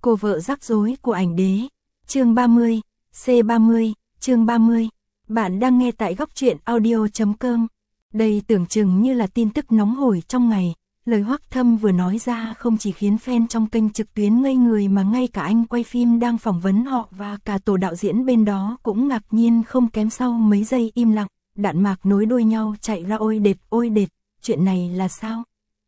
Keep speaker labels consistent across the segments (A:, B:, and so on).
A: Cô vợ rắc rối của ảnh đế. Chương 30, C30, chương 30. Bạn đang nghe tại góc truyện audio.com. Đây tưởng chừng như là tin tức nóng hổi trong ngày. Lời Hoắc Thâm vừa nói ra không chỉ khiến fan trong kênh trực tuyến ngây người mà ngay cả anh quay phim đang phỏng vấn họ và cả tổ đạo diễn bên đó cũng ngạc nhiên không kém. Sau mấy giây im lặng, đạn mạc nối đuôi nhau chạy ra ôi đệt, chuyện này là sao?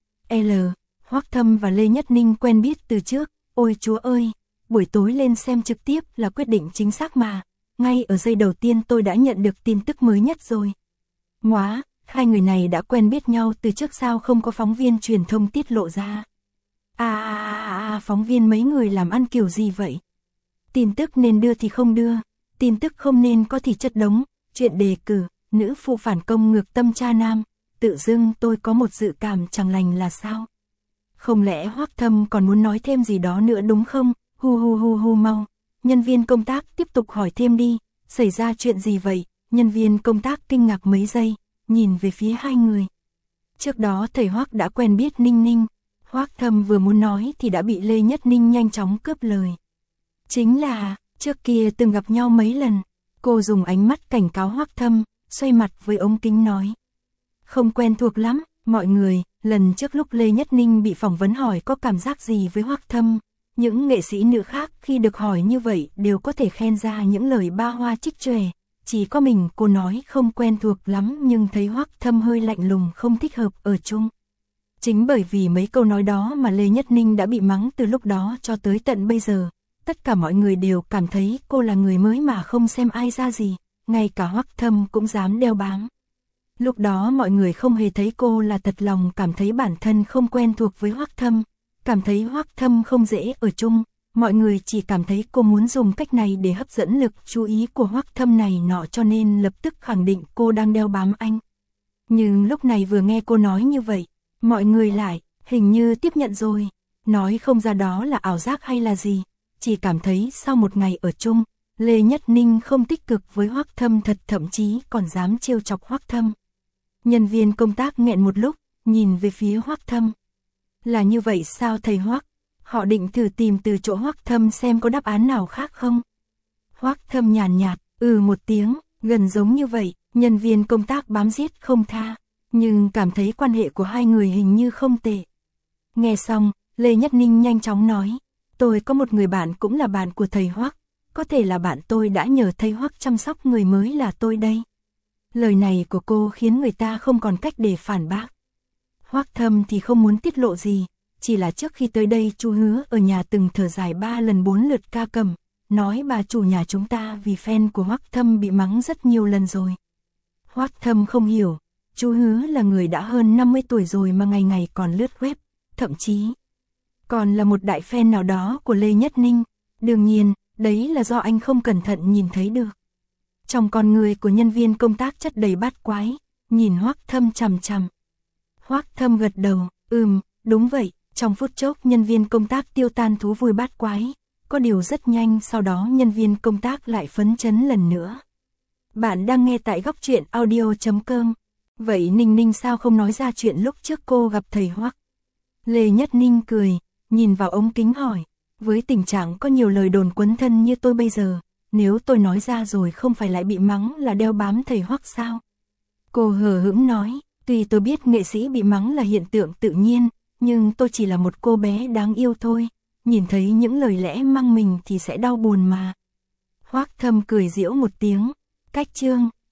A: Hoắc Thâm và Lê Nhất Ninh quen biết từ trước, ôi chúa ơi, buổi tối lên xem trực tiếp là quyết định chính xác mà, ngay ở giây đầu tiên tôi đã nhận được tin tức mới nhất rồi. Móa, hai người này đã quen biết nhau từ trước sao không có phóng viên truyền thông tiết lộ ra? Phóng viên mấy người làm ăn kiểu gì vậy? Tin tức nên đưa thì không đưa, tin tức không nên có thì chất đống, chuyện đề cử, nữ phụ phản công ngược tâm cha nam, tự dưng tôi có một dự cảm chẳng lành là sao? Không lẽ Hoắc Thâm còn muốn nói thêm gì đó nữa đúng không? Hu mau. Nhân viên công tác tiếp tục hỏi thêm đi, xảy ra chuyện gì vậy? Nhân viên công tác kinh ngạc mấy giây, nhìn về phía hai người. Trước đó thầy Hoắc đã quen biết Ninh Ninh, Hoắc Thâm vừa muốn nói thì đã bị Lê Nhất Ninh nhanh chóng cướp lời. Chính là, trước kia từng gặp nhau mấy lần, cô dùng ánh mắt cảnh cáo Hoắc Thâm, xoay mặt với ống kính nói. Không quen thuộc lắm, mọi người, lần trước lúc Lê Nhất Ninh bị phỏng vấn hỏi có cảm giác gì với Hoắc Thâm, những nghệ sĩ nữ khác khi được hỏi như vậy đều có thể khen ra những lời ba hoa trích tròe, chỉ có mình cô nói không quen thuộc lắm nhưng thấy Hoắc Thâm hơi lạnh lùng không thích hợp ở chung. Chính bởi vì mấy câu nói đó mà Lê Nhất Ninh đã bị mắng từ lúc đó cho tới tận bây giờ, tất cả mọi người đều cảm thấy cô là người mới mà không xem ai ra gì, ngay cả Hoắc Thâm cũng dám đeo bám. Lúc đó mọi người không hề thấy cô là thật lòng cảm thấy bản thân không quen thuộc với Hoắc Thâm, cảm thấy Hoắc Thâm không dễ ở chung, mọi người chỉ cảm thấy cô muốn dùng cách này để hấp dẫn lực chú ý của Hoắc Thâm này nọ cho nên lập tức khẳng định cô đang đeo bám anh. Nhưng lúc này vừa nghe cô nói như vậy, mọi người lại, hình như tiếp nhận rồi, nói không ra đó là ảo giác hay là gì, chỉ cảm thấy sau một ngày ở chung, Lê Nhất Ninh không tích cực với Hoắc Thâm thật, thậm chí còn dám trêu chọc Hoắc Thâm. Nhân viên công tác nghẹn một lúc, nhìn về phía Hoắc Thâm. Là như vậy sao thầy Hoắc? Họ định thử tìm từ chỗ Hoắc Thâm xem có đáp án nào khác không? Hoắc Thâm nhàn nhạt, một tiếng, gần giống như vậy, nhân viên công tác bám giết không tha, nhưng cảm thấy quan hệ của hai người hình như không tệ. Nghe xong, Lê Nhất Ninh nhanh chóng nói, tôi có một người bạn cũng là bạn của thầy Hoắc, có thể là bạn tôi đã nhờ thầy Hoắc chăm sóc người mới là tôi đây. Lời này của cô khiến người ta không còn cách để phản bác. Hoắc Thâm thì không muốn tiết lộ gì, chỉ là trước khi tới đây chú Hứa ở nhà từng thở dài 3 lần 4 lượt ca cầm, nói bà chủ nhà chúng ta vì fan của Hoắc Thâm bị mắng rất nhiều lần rồi. Hoắc Thâm không hiểu, chú Hứa là người đã hơn 50 tuổi rồi mà ngày ngày còn lướt web, thậm chí còn là một đại fan nào đó của Lê Nhất Ninh, đương nhiên, đấy là do anh không cẩn thận nhìn thấy được. Trong con người của nhân viên công tác chất đầy bát quái, nhìn Hoắc Thâm chằm chằm. Hoắc Thâm gật đầu, đúng vậy, trong phút chốc nhân viên công tác tiêu tan thú vui bát quái, có điều rất nhanh sau đó nhân viên công tác lại phấn chấn lần nữa. Bạn đang nghe tại góc truyện audio.com, vậy Ninh Ninh sao không nói ra chuyện lúc trước cô gặp thầy Hoắc? Lê Nhất Ninh cười, nhìn vào ống kính hỏi, với tình trạng có nhiều lời đồn quấn thân như tôi bây giờ, nếu tôi nói ra rồi không phải lại bị mắng là đeo bám thầy Hoắc sao? Cô hờ hững nói, tuy tôi biết nghệ sĩ bị mắng là hiện tượng tự nhiên, nhưng tôi chỉ là một cô bé đáng yêu thôi, nhìn thấy những lời lẽ mang mình thì sẽ đau buồn mà. Hoắc Thâm cười giễu một tiếng, cách chương,